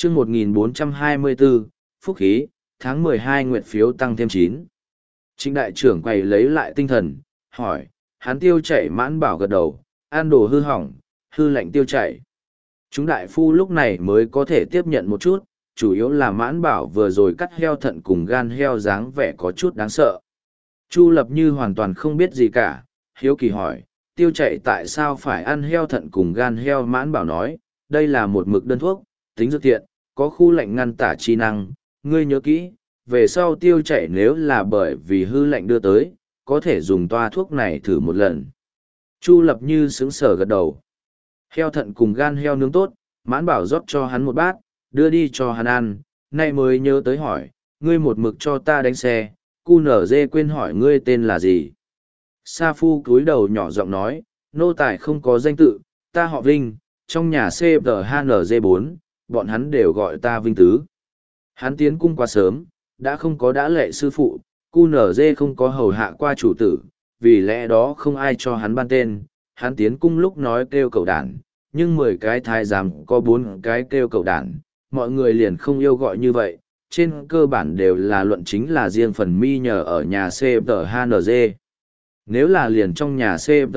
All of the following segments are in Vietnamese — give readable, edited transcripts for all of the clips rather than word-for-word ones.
chương 1424, Phúc khí, tháng 12 nguyện phiếu tăng thêm 9. Trịnh đại trưởng quầy lấy lại tinh thần, hỏi, hắn tiêu chảy Mãn Bảo gật đầu, ăn đồ hư hỏng, hư lạnh tiêu chảy. Chúng đại phu lúc này mới có thể tiếp nhận một chút, chủ yếu là Mãn Bảo vừa rồi cắt heo thận cùng gan heo dáng vẻ có chút đáng sợ. Chu Lập Như hoàn toàn không biết gì cả, hiếu kỳ hỏi, tiêu chảy tại sao phải ăn heo thận cùng gan heo? Mãn Bảo nói, đây là một mực đơn thuốc, tính dược tiện, có khu lạnh ngăn tả chi năng, ngươi nhớ kỹ, về sau tiêu chảy nếu là bởi vì hư lạnh đưa tới, có thể dùng toa thuốc này thử một lần. Chu Lập Như sững sờ gật đầu. Heo thận cùng gan heo nướng tốt, Mãn Bảo rót cho hắn một bát, đưa đi cho hắn ăn, nay mới nhớ tới hỏi, ngươi một mực cho ta đánh xe, cu nở dê quên hỏi ngươi tên là gì. Sa Phu cúi đầu nhỏ giọng nói, nô tài không có danh tự, ta họ Vinh, trong nhà CTHNG4, bọn hắn đều gọi ta Vinh Tứ. Hắn tiến cung quá sớm, đã không có đã lệ sư phụ, cu nở dê không có hầu hạ qua chủ tử, vì lẽ đó không ai cho hắn ban tên. Hắn tiến cung lúc nói kêu cậu đản, nhưng 10 cái thái giám có 4 cái kêu cậu đản, mọi người liền không yêu gọi như vậy. Trên cơ bản đều là luận chính là riêng phần mi nhờ ở nhà CTHNG. Nếu là liền trong nhà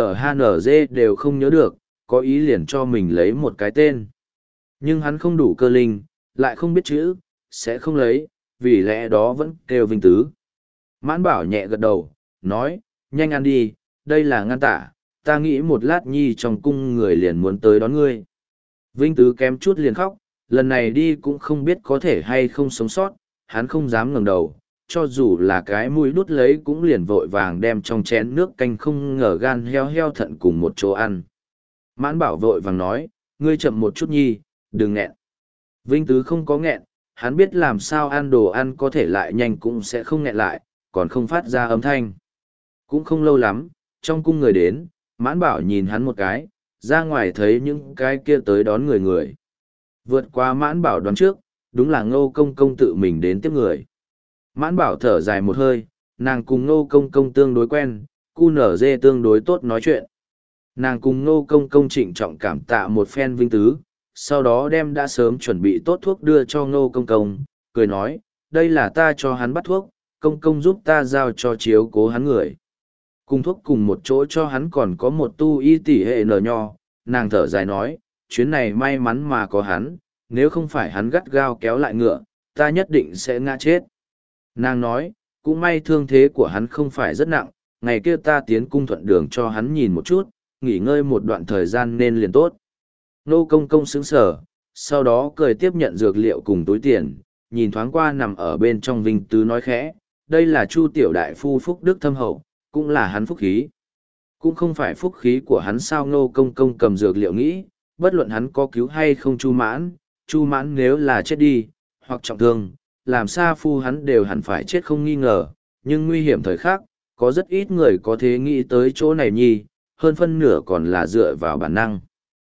CTHNG đều không nhớ được, có ý liền cho mình lấy một cái tên. Nhưng hắn không đủ cơ linh, lại không biết chữ, sẽ không lấy, vì lẽ đó vẫn kêu Vinh Tứ. Mãn Bảo nhẹ gật đầu, nói, nhanh ăn đi, đây là ngăn tả, ta nghĩ một lát nhi trong cung người liền muốn tới đón ngươi. Vinh Tứ kém chút liền khóc, lần này đi cũng không biết có thể hay không sống sót, hắn không dám ngẩng đầu, cho dù là cái mũi đút lấy cũng liền vội vàng đem trong chén nước canh không ngờ gan heo heo thận cùng một chỗ ăn. Mãn Bảo vội vàng nói, ngươi chậm một chút nhi, đừng nghẹn. Vinh Tứ không có nghẹn, hắn biết làm sao ăn đồ ăn có thể lại nhanh cũng sẽ không nghẹn lại, còn không phát ra âm thanh. Cũng không lâu lắm, trong cung người đến, Mãn Bảo nhìn hắn một cái, ra ngoài thấy những cái kia tới đón người. Vượt qua Mãn Bảo đoán trước, đúng là Ngô Công Công tự mình đến tiếp người. Mãn Bảo thở dài một hơi, nàng cùng Ngô Công Công tương đối quen, cu nở dê tương đối tốt nói chuyện. Nàng cùng Ngô Công Công trịnh trọng cảm tạ một phen Vinh Tứ, sau đó đem đã sớm chuẩn bị tốt thuốc đưa cho Ngô Công Công, cười nói, đây là ta cho hắn bắt thuốc, Công Công giúp ta giao cho chiếu cố hắn người. Cùng thuốc cùng một chỗ cho hắn còn có một tu y tỷ hệ nở nho, nàng thở dài nói, chuyến này may mắn mà có hắn, nếu không phải hắn gắt gao kéo lại ngựa, ta nhất định sẽ ngã chết. Nàng nói, cũng may thương thế của hắn không phải rất nặng, ngày kia ta tiến cung thuận đường cho hắn nhìn một chút, nghỉ ngơi một đoạn thời gian nên liền tốt. Nô Công Công sững sờ, sau đó cười tiếp nhận dược liệu cùng túi tiền, nhìn thoáng qua nằm ở bên trong Vinh Tứ nói khẽ, đây là Chu tiểu đại phu phúc đức thâm hậu, cũng là hắn phúc khí. Cũng không phải phúc khí của hắn sao. Nô Công Công cầm dược liệu nghĩ, bất luận hắn có cứu hay không Chu Mãn nếu là chết đi, hoặc trọng thương, làm Sa Phu hắn đều hẳn phải chết không nghi ngờ, nhưng nguy hiểm thời khắc, có rất ít người có thể nghĩ tới chỗ này nhi, hơn phân nửa còn là dựa vào bản năng.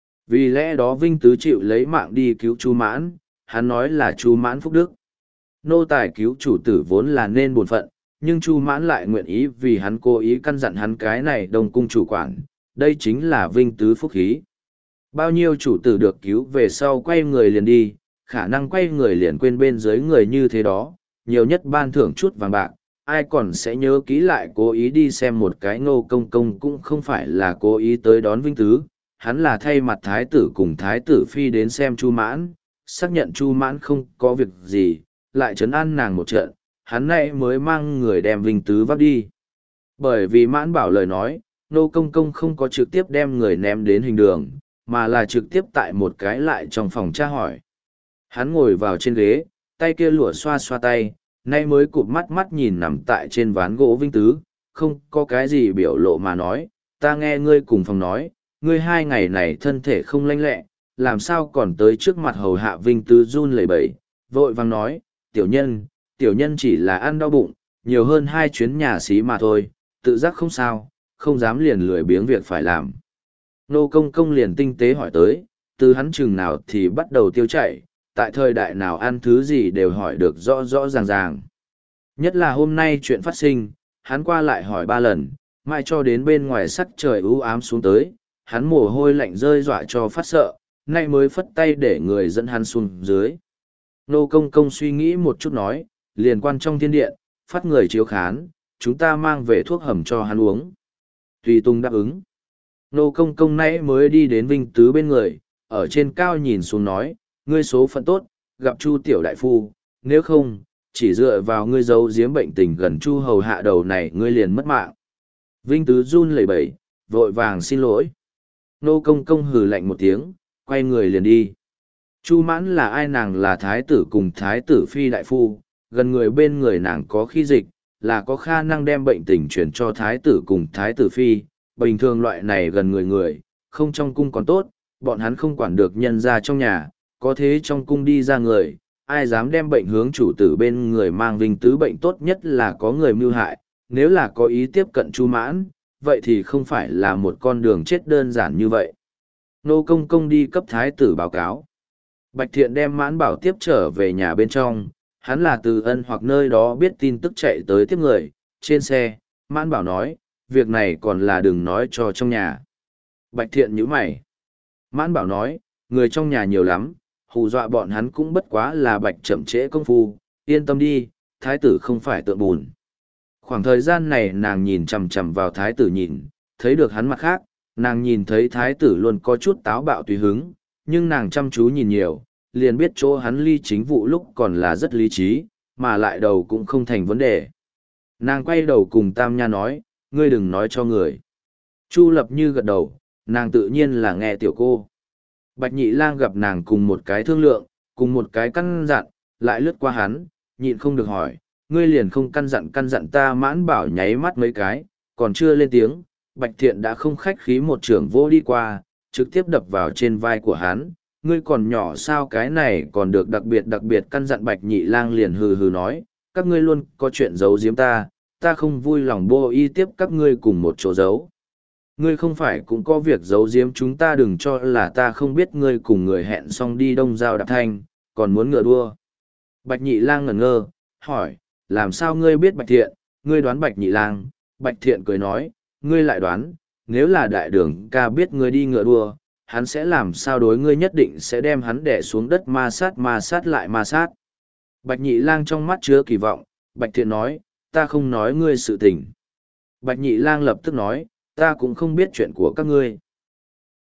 Vì lẽ đó Vinh Tứ chịu lấy mạng đi cứu Chu Mãn, hắn nói là Chu Mãn phúc đức. Nô tài cứu chủ tử vốn là nên bổn phận, nhưng Chu Mãn lại nguyện ý vì hắn cố ý căn dặn hắn cái này Đông cung chủ quản, đây chính là Vinh Tứ phúc khí. Bao nhiêu chủ tử được cứu về sau quay người liền đi, khả năng quay người liền quên bên dưới người như thế đó, nhiều nhất ban thưởng chút vàng bạc, ai còn sẽ nhớ kỹ lại cố ý đi xem một cái. Ngô Công Công cũng không phải là cố ý tới đón Vinh Tứ, hắn là thay mặt thái tử cùng thái tử phi đến xem Chu Mãn, xác nhận Chu Mãn không có việc gì, lại trấn an nàng một trận, hắn này mới mang người đem Vinh Tứ vác đi. Bởi vì Mãn Bảo lời nói, Ngô Công Công không có trực tiếp đem người ném đến hình đường, mà là trực tiếp tại một cái lại trong phòng tra hỏi. Hắn ngồi vào trên ghế, tay kia lụa xoa xoa tay, nay mới cụp mắt mắt nhìn nằm tại trên ván gỗ Vinh Tứ, không có cái gì biểu lộ mà nói, ta nghe ngươi cùng phòng nói, ngươi 2 ngày này thân thể không lanh lẹ, làm sao còn tới trước mặt hầu hạ. Vinh Tứ run lẩy bẩy, vội vàng nói, tiểu nhân chỉ là ăn đau bụng, nhiều hơn 2 chuyến nhà xí mà thôi, tự giác không sao, không dám liền lười biếng việc phải làm. Nô Công Công liền tinh tế hỏi tới, từ hắn chừng nào thì bắt đầu tiêu chảy, tại thời đại nào ăn thứ gì đều hỏi được rõ rõ ràng ràng. Nhất là hôm nay chuyện phát sinh, hắn qua lại hỏi 3 lần, mãi cho đến bên ngoài sắc trời u ám xuống tới, hắn mồ hôi lạnh rơi dọa cho phát sợ, nay mới phất tay để người dẫn hắn xuống dưới. Nô Công Công suy nghĩ một chút nói, liền quan trong thiên điện, phát người chiếu khán, chúng ta mang về thuốc hầm cho hắn uống. Tùy Tùng đáp ứng. Nô Công Công nãy mới đi đến Vinh Tứ bên người, ở trên cao nhìn xuống nói, ngươi số phận tốt, gặp Chu Tiểu Đại Phu, nếu không, chỉ dựa vào ngươi giấu giếm bệnh tình gần Chu hầu hạ đầu này ngươi liền mất mạng. Vinh Tứ run lẩy bẩy, vội vàng xin lỗi. Nô Công Công hừ lạnh một tiếng, quay người liền đi. Chu Mãn là ai? Nàng là thái tử cùng thái tử phi đại phu, gần người bên người nàng có khi dịch, là có khả năng đem bệnh tình truyền cho thái tử cùng thái tử phi. Bình thường loại này gần người, không trong cung còn tốt, bọn hắn không quản được nhân ra trong nhà, có thế trong cung đi ra người, ai dám đem bệnh hướng chủ tử bên người mang Vinh Tứ bệnh tốt nhất là có người mưu hại, nếu là có ý tiếp cận Chu Mãn, vậy thì không phải là một con đường chết đơn giản như vậy. Nô Công Công đi cấp thái tử báo cáo. Bạch Thiện đem Mãn Bảo tiếp trở về nhà bên trong, hắn là từ Ân hoặc nơi đó biết tin tức chạy tới tiếp người, trên xe, Mãn Bảo nói, việc này còn là đừng nói cho trong nhà. Bạch Thiện nhíu mày. Mãn Bảo nói, người trong nhà nhiều lắm, hù dọa bọn hắn cũng bất quá là Bạch chậm trễ công phu, yên tâm đi, thái tử không phải tượng bùn. Khoảng thời gian này nàng nhìn chằm chằm vào thái tử nhìn, thấy được hắn mặt khác, nàng nhìn thấy thái tử luôn có chút táo bạo tùy hứng, nhưng nàng chăm chú nhìn nhiều, liền biết chỗ hắn ly chính vụ lúc còn là rất lý trí, mà lại đầu cũng không thành vấn đề. Nàng quay đầu cùng Tam Nha nói, ngươi đừng nói cho người. Chu Lập Như gật đầu, nàng tự nhiên là nghe tiểu cô. Bạch Nhị Lang gặp nàng cùng một cái thương lượng, cùng một cái căn dặn, lại lướt qua hắn, nhịn không được hỏi, ngươi liền không căn dặn ta. Mãn Bảo nháy mắt mấy cái, còn chưa lên tiếng, Bạch Thiện đã không khách khí một trưởng vô đi qua, trực tiếp đập vào trên vai của hắn, ngươi còn nhỏ sao cái này còn được đặc biệt căn dặn. Bạch Nhị Lang liền hừ hừ nói, các ngươi luôn có chuyện giấu giếm ta không vui lòng bô y tiếp các ngươi cùng một chỗ giấu. Ngươi không phải cũng có việc giấu giếm chúng ta, đừng cho là ta không biết ngươi cùng người hẹn xong đi Đông Giao Đạp Thanh, còn muốn ngựa đua. Bạch Nhị Lang ngẩn ngơ, hỏi, làm sao ngươi biết Bạch Thiện? Ngươi đoán Bạch Nhị Lang. Bạch Thiện cười nói, ngươi lại đoán, nếu là đại đường ca biết ngươi đi ngựa đua, hắn sẽ làm sao đối ngươi, nhất định sẽ đem hắn đè xuống đất ma sát lại ma sát. Bạch Nhị Lang trong mắt chứa kỳ vọng, Bạch Thiện nói, ta không nói ngươi sự tình. Bạch Nhị Lang lập tức nói, ta cũng không biết chuyện của các ngươi.